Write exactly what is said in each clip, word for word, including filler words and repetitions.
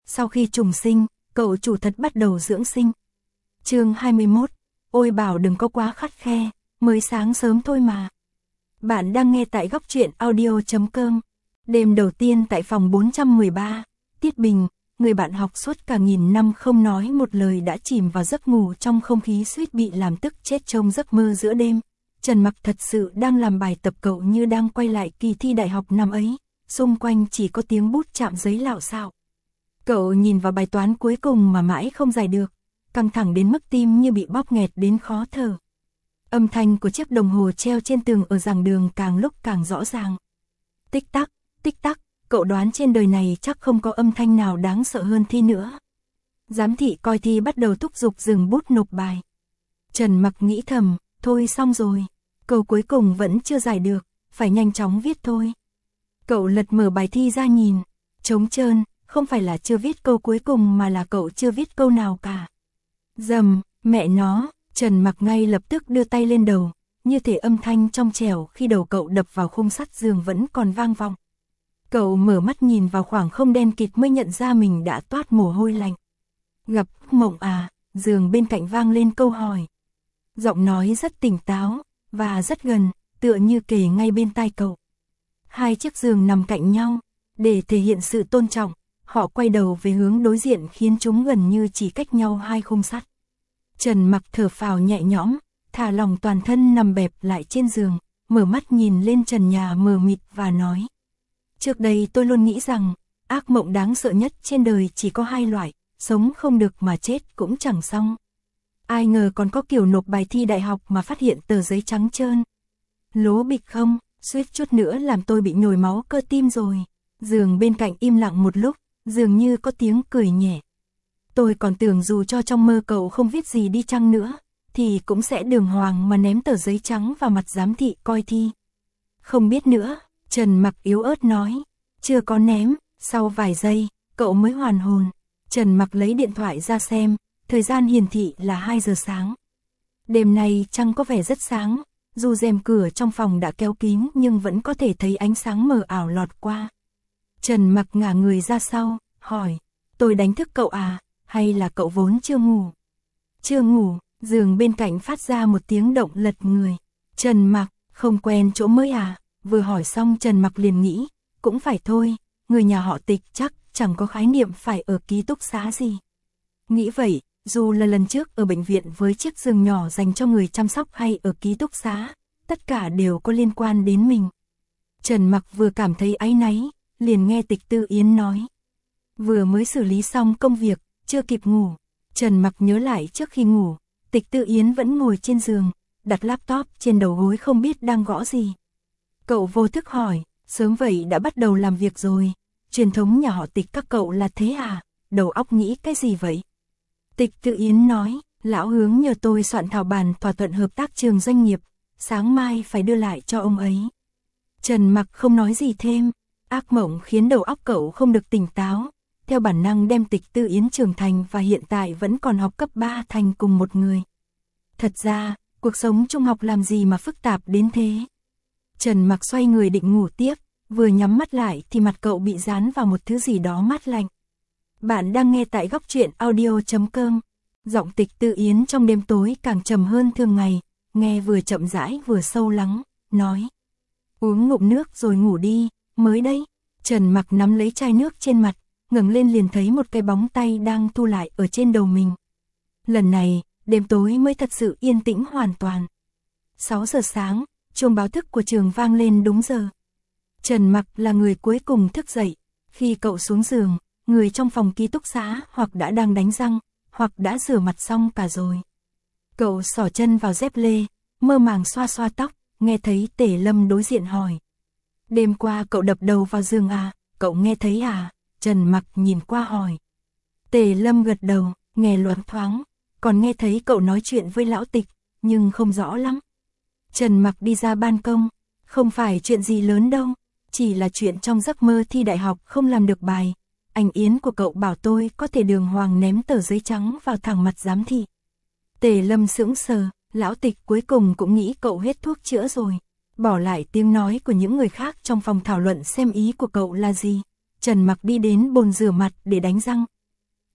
Sau khi trùng sinh, cậu chủ thật bắt đầu dưỡng sinh. Chương hai mươi mốt, ôi bảo đừng có quá khắt khe, mới sáng sớm thôi mà. Bạn đang nghe tại góc truyện audio chấm com. Đêm đầu tiên tại phòng bốn trăm mười ba, Tiết Bình, người bạn học suốt cả nghìn năm không nói một lời đã chìm vào giấc ngủ trong không khí suýt bị làm tức chết trong giấc mơ giữa đêm. Trần Mặc thật sự đang làm bài tập, cậu như đang quay lại kỳ thi đại học năm ấy, xung quanh chỉ có tiếng bút chạm giấy lạo xạo. Cậu nhìn vào bài toán cuối cùng mà mãi không giải được, căng thẳng đến mức tim như bị bóp nghẹt đến khó thở. Âm thanh của chiếc đồng hồ treo trên tường ở giảng đường càng lúc càng rõ ràng. Tích tắc, tích tắc, cậu đoán trên đời này chắc không có âm thanh nào đáng sợ hơn thi nữa. Giám thị coi thi bắt đầu thúc giục dừng bút nộp bài. Trần Mặc nghĩ thầm, thôi xong rồi, câu cuối cùng vẫn chưa giải được, phải nhanh chóng viết thôi. Cậu lật mở bài thi ra nhìn, trống trơn, không phải là chưa viết câu cuối cùng mà là cậu chưa viết câu nào cả. Dầm, mẹ nó, Trần Mặc ngay lập tức đưa tay lên đầu, như thể âm thanh trong trẻo khi đầu cậu đập vào khung sắt giường vẫn còn vang vọng. Cậu mở mắt nhìn vào khoảng không đen kịt mới nhận ra mình đã toát mồ hôi lạnh. Gặp mộng à, giường bên cạnh vang lên câu hỏi. Giọng nói rất tỉnh táo, và rất gần, tựa như kề ngay bên tai cậu. Hai chiếc giường nằm cạnh nhau, để thể hiện sự tôn trọng, họ quay đầu về hướng đối diện khiến chúng gần như chỉ cách nhau hai khung sắt. Trần Mặc thở phào nhẹ nhõm, thả lỏng toàn thân nằm bẹp lại trên giường, mở mắt nhìn lên trần nhà mờ mịt và nói. Trước đây tôi luôn nghĩ rằng, ác mộng đáng sợ nhất trên đời chỉ có hai loại, sống không được mà chết cũng chẳng xong. Ai ngờ còn có kiểu nộp bài thi đại học mà phát hiện tờ giấy trắng trơn. Lố bịch không, suýt chút nữa làm tôi bị nhồi máu cơ tim rồi. Giường bên cạnh im lặng một lúc, dường như có tiếng cười nhẹ. Tôi còn tưởng dù cho trong mơ cậu không viết gì đi chăng nữa, thì cũng sẽ đường hoàng mà ném tờ giấy trắng vào mặt giám thị coi thi. Không biết nữa, Trần Mặc yếu ớt nói. Chưa có ném, sau vài giây, cậu mới hoàn hồn. Trần Mặc lấy điện thoại ra xem, thời gian hiển thị là hai giờ sáng. Đêm nay trăng có vẻ rất sáng, dù rèm cửa trong phòng đã kéo kín nhưng vẫn có thể thấy ánh sáng mờ ảo lọt qua. Trần Mặc ngả người ra sau, hỏi, tôi đánh thức cậu à, hay là cậu vốn chưa ngủ? Chưa ngủ, giường bên cạnh phát ra một tiếng động lật người. Trần Mặc, không quen chỗ mới à? Vừa hỏi xong Trần Mặc liền nghĩ, cũng phải thôi, người nhà họ Tịch chắc chẳng có khái niệm phải ở ký túc xá gì. Nghĩ vậy, dù là lần trước ở bệnh viện với chiếc giường nhỏ dành cho người chăm sóc hay ở ký túc xá, tất cả đều có liên quan đến mình. Trần Mặc vừa cảm thấy áy náy, liền nghe Tịch Tư Yến nói. Vừa mới xử lý xong công việc, chưa kịp ngủ. Trần Mặc nhớ lại trước khi ngủ, Tịch Tư Yến vẫn ngồi trên giường, đặt laptop trên đầu gối không biết đang gõ gì. Cậu vô thức hỏi, sớm vậy đã bắt đầu làm việc rồi, truyền thống nhà họ Tịch các cậu là thế à, đầu óc nghĩ cái gì vậy? Tịch Tư Yến nói, lão hướng nhờ tôi soạn thảo bản thỏa thuận hợp tác trường doanh nghiệp, sáng mai phải đưa lại cho ông ấy. Trần Mặc không nói gì thêm, ác mộng khiến đầu óc cậu không được tỉnh táo, theo bản năng đem Tịch Tư Yến trưởng thành và hiện tại vẫn còn học cấp ba thành cùng một người. Thật ra, cuộc sống trung học làm gì mà phức tạp đến thế? Trần Mặc xoay người định ngủ tiếp, vừa nhắm mắt lại thì mặt cậu bị dán vào một thứ gì đó mát lạnh. Bạn đang nghe tại góc truyện audio chấm com. Giọng Tịch Tư Yến trong đêm tối càng trầm hơn thường ngày, nghe vừa chậm rãi vừa sâu lắng, nói. Uống ngụm nước rồi ngủ đi, mới đây. Trần Mặc nắm lấy chai nước trên mặt, ngẩng lên liền thấy một cái bóng tay đang thu lại ở trên đầu mình. Lần này, đêm tối mới thật sự yên tĩnh hoàn toàn. sáu giờ sáng, chuông báo thức của trường vang lên đúng giờ. Trần Mặc là người cuối cùng thức dậy. Khi cậu xuống giường, người trong phòng ký túc xá hoặc đã đang đánh răng, hoặc đã rửa mặt xong cả rồi. Cậu xỏ chân vào dép lê, mơ màng xoa xoa tóc, nghe thấy Tề Lâm đối diện hỏi. Đêm qua cậu đập đầu vào giường à, cậu nghe thấy à? Trần Mặc nhìn qua hỏi. Tề Lâm gật đầu, nghe loáng thoáng, còn nghe thấy cậu nói chuyện với lão Tịch, nhưng không rõ lắm. Trần Mặc đi ra ban công, không phải chuyện gì lớn đâu, chỉ là chuyện trong giấc mơ thi đại học không làm được bài. Anh Yến của cậu bảo tôi có thể đường hoàng ném tờ giấy trắng vào thẳng mặt giám thị. Tề Lâm sững sờ, lão Tịch cuối cùng cũng nghĩ cậu hết thuốc chữa rồi. Bỏ lại tiếng nói của những người khác trong phòng thảo luận xem ý của cậu là gì. Trần Mặc đi đến bồn rửa mặt để đánh răng,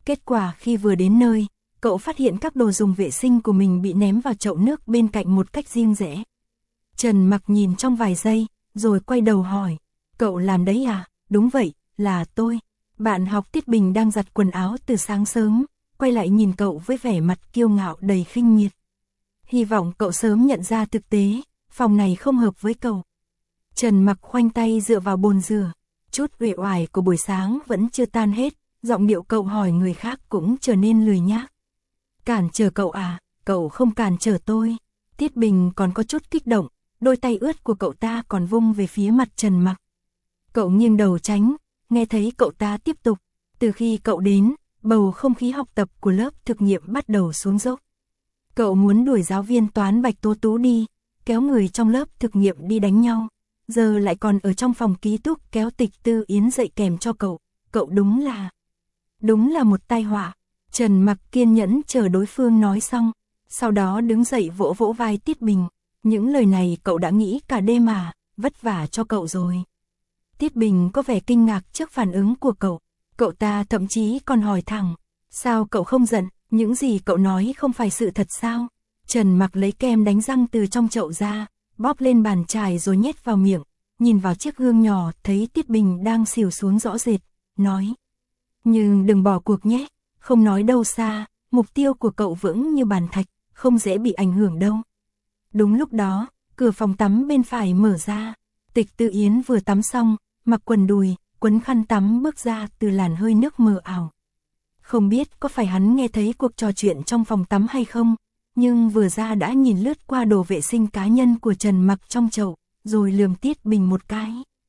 Kết quả khi vừa đến nơi, cậu phát hiện các đồ dùng vệ sinh của mình bị ném vào chậu nước bên cạnh một cách riêng rẽ. Trần Mặc nhìn trong vài giây, rồi quay đầu hỏi, cậu làm đấy à? Đúng vậy, là tôi. Bạn học Tiết Bình đang giặt quần áo từ sáng sớm, quay lại nhìn cậu với vẻ mặt kiêu ngạo đầy khinh miệt. Hy vọng cậu sớm nhận ra thực tế, phòng này không hợp với cậu. Trần Mặc khoanh tay dựa vào bồn rửa, chút uể oải của buổi sáng vẫn chưa tan hết, giọng điệu cậu hỏi người khác cũng trở nên lười nhác. Cản trở cậu à? Cậu không cản trở tôi. Tiết Bình còn có chút kích động, đôi tay ướt của cậu ta còn vung về phía mặt Trần Mặc. Cậu nghiêng đầu tránh, nghe thấy cậu ta tiếp tục, từ khi cậu đến, bầu không khí học tập của lớp thực nghiệm bắt đầu xuống dốc. Cậu muốn đuổi giáo viên toán Bạch Tố Tú đi, kéo người trong lớp thực nghiệm đi đánh nhau, giờ lại còn ở trong phòng ký túc kéo Tịch Tư Yến dậy kèm cho cậu, cậu đúng là, đúng là một tai họa. Trần Mặc kiên nhẫn chờ đối phương nói xong, sau đó đứng dậy vỗ vỗ vai Tiết Bình, những lời này cậu đã nghĩ cả đêm mà, vất vả cho cậu rồi. Tiết Bình có vẻ kinh ngạc trước phản ứng của cậu, cậu ta thậm chí còn hỏi thẳng, sao cậu không giận, những gì cậu nói không phải sự thật sao? Trần Mặc lấy kem đánh răng từ trong chậu ra, bóp lên bàn chải rồi nhét vào miệng, nhìn vào chiếc gương nhỏ thấy Tiết Bình đang xỉu xuống rõ rệt, nói, nhưng đừng bỏ cuộc nhé, không nói đâu xa, mục tiêu của cậu vững như bàn thạch, không dễ bị ảnh hưởng đâu. Đúng lúc đó, cửa phòng tắm bên phải mở ra, Tịch Tư Yến vừa tắm xong, mặc quần đùi, quấn khăn tắm bước ra từ làn hơi nước mờ ảo. Không biết có phải hắn nghe thấy cuộc trò chuyện trong phòng tắm hay không, nhưng vừa ra đã nhìn lướt qua đồ vệ sinh cá nhân của Trần Mặc trong chậu, rồi lườm Tiết Bình một cái.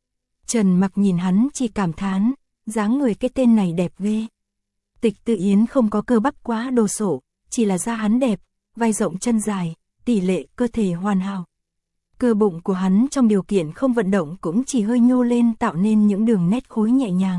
Trần Mặc nhìn hắn chỉ cảm thán, dáng người cái tên này đẹp ghê. Tịch Tư Yến không có cơ bắp quá đồ sộ, chỉ là da hắn đẹp, vai rộng chân dài, tỷ lệ cơ thể hoàn hảo. Cơ bụng của hắn trong điều kiện không vận động cũng chỉ hơi nhô lên tạo nên những đường nét khối nhẹ nhàng.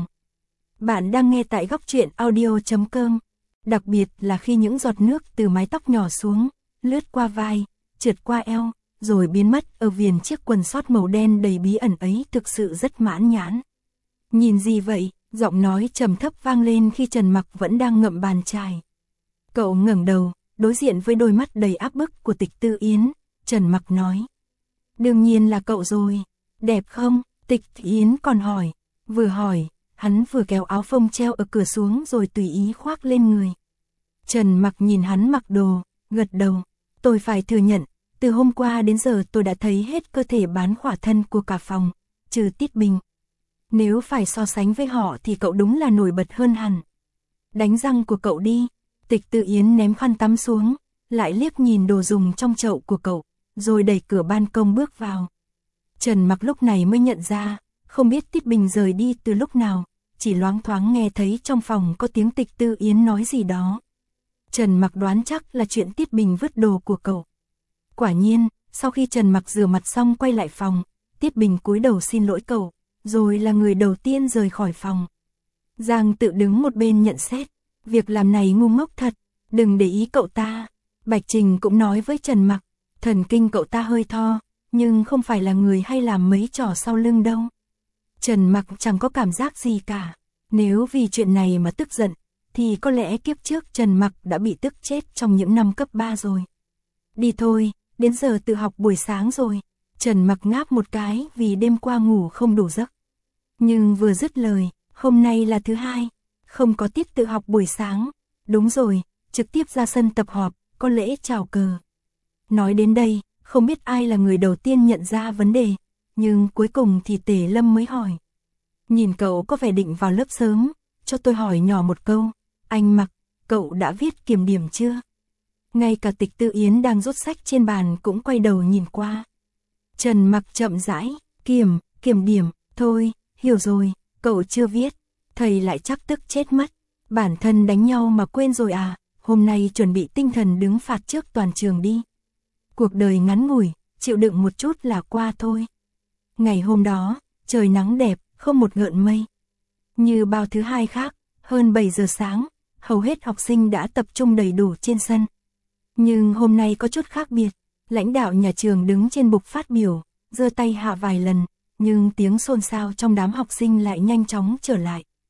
Bạn đang nghe tại góc truyện audio chấm com. Đặc biệt là khi những giọt nước từ mái tóc nhỏ xuống, lướt qua vai, trượt qua eo, rồi biến mất ở viền chiếc quần sót màu đen đầy bí ẩn ấy thực sự rất mãn nhãn. Nhìn gì vậy? Giọng nói trầm thấp vang lên khi Trần Mặc vẫn đang ngậm bàn chải. Cậu ngẩng đầu, đối diện với đôi mắt đầy áp bức của Tịch Tư Yến, Trần Mặc nói. Đương nhiên là cậu rồi, đẹp không? Tịch Yến còn hỏi, vừa hỏi, hắn vừa kéo áo phông treo ở cửa xuống rồi tùy ý khoác lên người. Trần Mặc nhìn hắn mặc đồ, gật đầu, tôi phải thừa nhận, từ hôm qua đến giờ tôi đã thấy hết cơ thể bán khỏa thân của cả phòng, trừ Tiết Bình. Nếu phải so sánh với họ thì cậu đúng là nổi bật hơn hẳn. Đánh răng của cậu đi. Tịch Tư Yến ném khăn tắm xuống, lại liếc nhìn đồ dùng trong chậu của cậu, rồi đẩy cửa ban công bước vào. Trần Mặc lúc này mới nhận ra, không biết Tiết Bình rời đi từ lúc nào, chỉ loáng thoáng nghe thấy trong phòng có tiếng Tịch Tư Yến nói gì đó. Trần Mặc đoán chắc là chuyện Tiết Bình vứt đồ của cậu. Quả nhiên, sau khi Trần Mặc rửa mặt xong quay lại phòng, Tiết Bình cúi đầu xin lỗi cậu, rồi là người đầu tiên rời khỏi phòng. Giang tự đứng một bên nhận xét, việc làm này ngu ngốc thật, đừng để ý cậu ta. Bạch Trình cũng nói với Trần Mặc, thần kinh cậu ta hơi thò, nhưng không phải là người hay làm mấy trò sau lưng đâu. Trần Mặc chẳng có cảm giác gì cả, nếu vì chuyện này mà tức giận, thì có lẽ kiếp trước Trần Mặc đã bị tức chết trong những năm cấp ba rồi. Đi thôi, đến giờ tự học buổi sáng rồi. Trần Mặc ngáp một cái vì đêm qua ngủ không đủ giấc. Nhưng vừa dứt lời, hôm nay là thứ hai, không có tiết tự học buổi sáng. Đúng rồi, trực tiếp ra sân tập họp, có lễ chào cờ. Nói đến đây, không biết ai là người đầu tiên nhận ra vấn đề, nhưng cuối cùng thì Tề Lâm mới hỏi. Nhìn cậu có vẻ định vào lớp sớm, cho tôi hỏi nhỏ một câu, anh Mặc, cậu đã viết kiểm điểm chưa? Ngay cả Tịch Tư Yến đang rút sách trên bàn cũng quay đầu nhìn qua. Trần Mặc chậm rãi, kiểm, kiểm điểm, thôi, hiểu rồi, cậu chưa viết, thầy lại chắc tức chết mất, bản thân đánh nhau mà quên rồi à, hôm nay chuẩn bị tinh thần đứng phạt trước toàn trường đi. Cuộc đời ngắn ngủi, chịu đựng một chút là qua thôi. Ngày hôm đó, trời nắng đẹp, không một gợn mây. Như bao thứ hai khác, hơn bảy giờ sáng, hầu hết học sinh đã tập trung đầy đủ trên sân. Nhưng hôm nay có chút khác biệt, lãnh đạo nhà trường đứng trên bục phát biểu, giơ tay hạ vài lần, nhưng tiếng xôn xao trong đám học sinh lại nhanh chóng trở lại.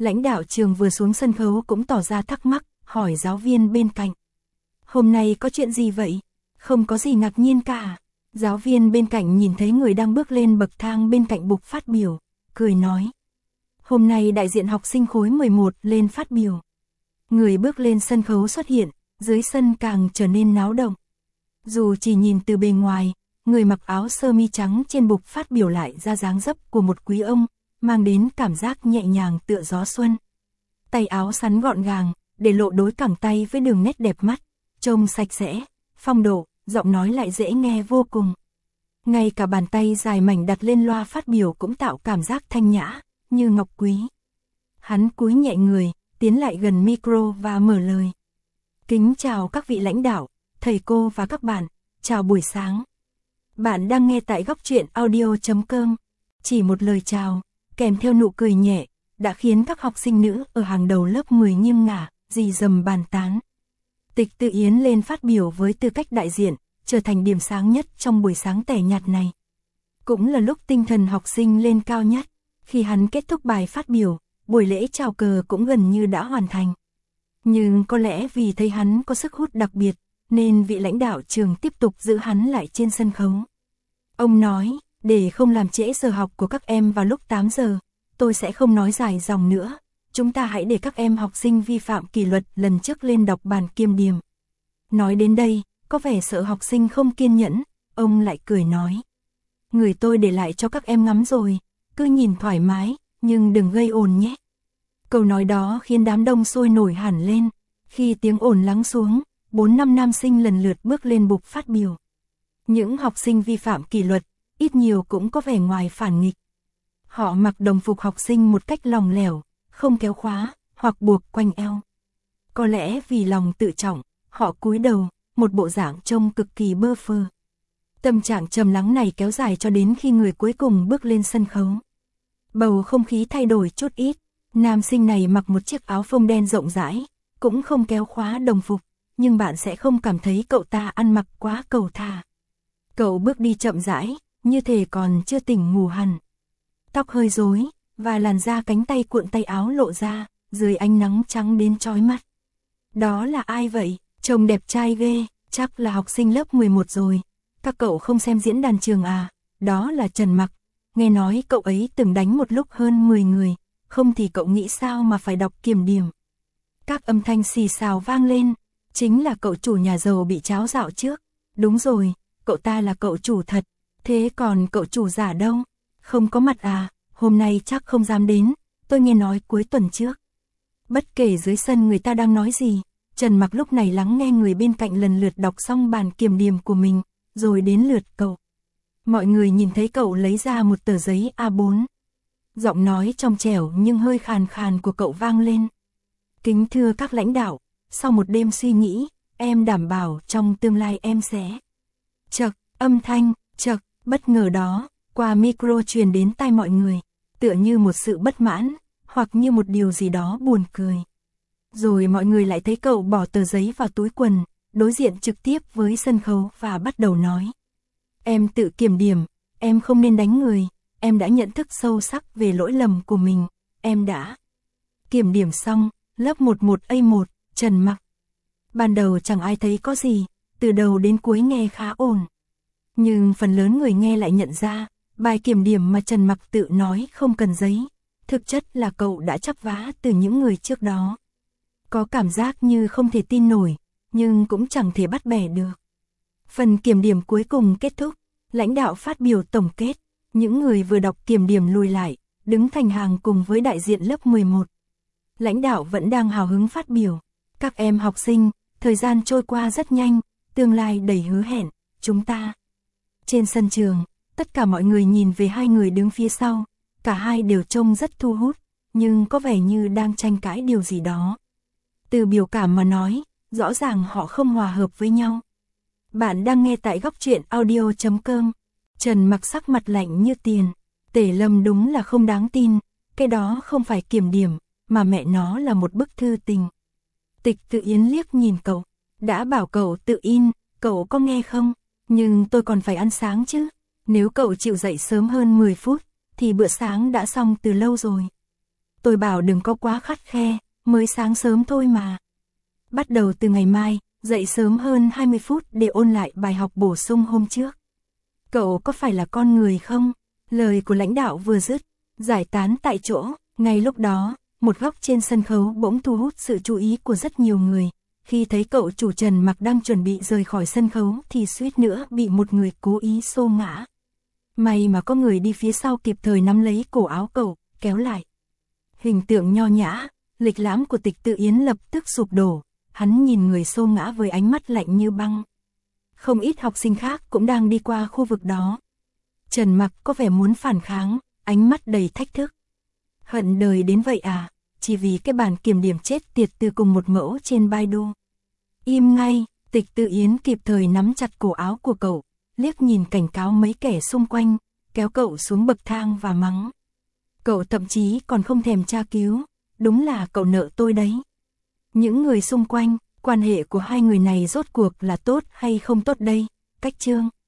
Lãnh đạo trường vừa xuống sân khấu cũng tỏ ra thắc mắc, hỏi giáo viên bên cạnh. Hôm nay có chuyện gì vậy? Không có gì ngạc nhiên cả. Giáo viên bên cạnh nhìn thấy người đang bước lên bậc thang bên cạnh bục phát biểu, cười nói. Hôm nay đại diện học sinh khối mười một lên phát biểu. Người bước lên sân khấu xuất hiện, dưới sân càng trở nên náo động. Dù chỉ nhìn từ bề ngoài, người mặc áo sơ mi trắng trên bục phát biểu lại ra dáng dấp của một quý ông, mang đến cảm giác nhẹ nhàng tựa gió xuân. Tay áo sắn gọn gàng, để lộ đôi cẳng tay với đường nét đẹp mắt, trông sạch sẽ, phong độ, giọng nói lại dễ nghe vô cùng. Ngay cả bàn tay dài mảnh đặt lên loa phát biểu cũng tạo cảm giác thanh nhã, như ngọc quý. Hắn cúi nhẹ người, tiến lại gần micro và mở lời. Kính chào các vị lãnh đạo, thầy cô và các bạn, chào buổi sáng. Bạn đang nghe tại góc truyện audio chấm com. Chỉ một lời chào, kèm theo nụ cười nhẹ, đã khiến các học sinh nữ ở hàng đầu lớp mười nghiêng ngả, rì rầm bàn tán. Tịch Tự Yến lên phát biểu với tư cách đại diện, trở thành điểm sáng nhất trong buổi sáng tẻ nhạt này. Cũng là lúc tinh thần học sinh lên cao nhất, khi hắn kết thúc bài phát biểu, buổi lễ chào cờ cũng gần như đã hoàn thành. Nhưng có lẽ vì thấy hắn có sức hút đặc biệt, nên vị lãnh đạo trường tiếp tục giữ hắn lại trên sân khấu. Ông nói, để không làm trễ giờ học của các em vào lúc tám giờ, tôi sẽ không nói dài dòng nữa. Chúng ta hãy để các em học sinh vi phạm kỷ luật lần trước lên đọc bàn kiểm điểm. Nói đến đây, có vẻ sợ học sinh không kiên nhẫn, ông lại cười nói. Người tôi để lại cho các em ngắm rồi, cứ nhìn thoải mái, nhưng đừng gây ồn nhé. Câu nói đó khiến đám đông sôi nổi hẳn lên. Khi tiếng ồn lắng xuống, bốn năm nam sinh lần lượt bước lên bục phát biểu. Những học sinh vi phạm kỷ luật, ít nhiều cũng có vẻ ngoài phản nghịch. Họ mặc đồng phục học sinh một cách lỏng lẻo, không kéo khóa, hoặc buộc quanh eo. Có lẽ vì lòng tự trọng, họ cúi đầu, một bộ dạng trông cực kỳ bơ phơ. Tâm trạng trầm lắng này kéo dài cho đến khi người cuối cùng bước lên sân khấu. Bầu không khí thay đổi chút ít, nam sinh này mặc một chiếc áo phông đen rộng rãi, cũng không kéo khóa đồng phục, nhưng bạn sẽ không cảm thấy cậu ta ăn mặc quá cầu thả. Cậu bước đi chậm rãi, như thể còn chưa tỉnh ngủ hẳn. Tóc hơi rối, và làn da cánh tay cuộn tay áo lộ ra, dưới ánh nắng trắng đến chói mắt. Đó là ai vậy? Trông đẹp trai ghê, chắc là học sinh lớp mười một rồi. Các cậu không xem diễn đàn trường à? Đó là Trần Mặc. Nghe nói cậu ấy từng đánh một lúc hơn mười người, không thì cậu nghĩ sao mà phải đọc kiểm điểm. Các âm thanh xì xào vang lên, chính là cậu chủ nhà giàu bị tráo dạo trước. Đúng rồi, cậu ta là cậu chủ thật, thế còn cậu chủ giả đâu? Không có mặt à, hôm nay chắc không dám đến, tôi nghe nói cuối tuần trước. Bất kể dưới sân người ta đang nói gì, Trần Mặc lúc này lắng nghe người bên cạnh lần lượt đọc xong bản kiểm điểm của mình, rồi đến lượt cậu. Mọi người nhìn thấy cậu lấy ra một tờ giấy A bốn. Giọng nói trong trẻo nhưng hơi khàn khàn của cậu vang lên. Kính thưa các lãnh đạo, sau một đêm suy nghĩ, em đảm bảo trong tương lai em sẽ... Chậc, âm thanh, chậc, bất ngờ đó, qua micro truyền đến tai mọi người, tựa như một sự bất mãn, hoặc như một điều gì đó buồn cười. Rồi mọi người lại thấy cậu bỏ tờ giấy vào túi quần, đối diện trực tiếp với sân khấu và bắt đầu nói. Em tự kiểm điểm, em không nên đánh người, em đã nhận thức sâu sắc về lỗi lầm của mình, em đã kiểm điểm xong, lớp mười một A một, Trần Mặc. Ban đầu chẳng ai thấy có gì, từ đầu đến cuối nghe khá ổn. Nhưng phần lớn người nghe lại nhận ra, bài kiểm điểm mà Trần Mặc tự nói không cần giấy, thực chất là cậu đã chắp vá từ những người trước đó. Có cảm giác như không thể tin nổi, nhưng cũng chẳng thể bắt bẻ được. Phần kiểm điểm cuối cùng kết thúc, lãnh đạo phát biểu tổng kết, những người vừa đọc kiểm điểm lùi lại, đứng thành hàng cùng với đại diện lớp mười một. Lãnh đạo vẫn đang hào hứng phát biểu, các em học sinh, thời gian trôi qua rất nhanh, tương lai đầy hứa hẹn, chúng ta. Trên sân trường, tất cả mọi người nhìn về hai người đứng phía sau, cả hai đều trông rất thu hút, nhưng có vẻ như đang tranh cãi điều gì đó. Từ biểu cảm mà nói, rõ ràng họ không hòa hợp với nhau. Bạn đang nghe tại góc truyện audio chấm com. Trần Mặc sắc mặt lạnh như tiền. Tề Lâm đúng là không đáng tin, cái đó không phải kiểm điểm, mà mẹ nó là một bức thư tình. Tịch Tự Yến liếc nhìn cậu, đã bảo cậu tự in, cậu có nghe không? Nhưng tôi còn phải ăn sáng chứ, nếu cậu chịu dậy sớm hơn mười phút, thì bữa sáng đã xong từ lâu rồi. tôi bảo đừng có quá khắt khe, mới sáng sớm thôi mà. Bắt đầu từ ngày mai, dậy sớm hơn hai mươi phút để ôn lại bài học bổ sung hôm trước. Cậu có phải là con người không? Lời của lãnh đạo vừa dứt, giải tán tại chỗ, ngay lúc đó, một góc trên sân khấu bỗng thu hút sự chú ý của rất nhiều người. Khi thấy cậu chủ Trần Mặc đang chuẩn bị rời khỏi sân khấu thì suýt nữa bị một người cố ý xô ngã. May mà có người đi phía sau kịp thời nắm lấy cổ áo cậu, kéo lại. Hình tượng nho nhã, lịch lãm của Tịch Tự Yến lập tức sụp đổ, hắn nhìn người xô ngã với ánh mắt lạnh như băng. Không ít học sinh khác cũng đang đi qua khu vực đó. Trần Mặc có vẻ muốn phản kháng, ánh mắt đầy thách thức. Hận đời đến vậy à, chỉ vì cái bản kiểm điểm chết tiệt từ cùng một mẫu trên Baidu. Im ngay, Tịch Tự Yến kịp thời nắm chặt cổ áo của cậu, liếc nhìn cảnh cáo mấy kẻ xung quanh, kéo cậu xuống bậc thang và mắng. Cậu thậm chí còn không thèm tra cứu, đúng là cậu nợ tôi đấy. Những người xung quanh, quan hệ của hai người này rốt cuộc là tốt hay không tốt đây? Cách chương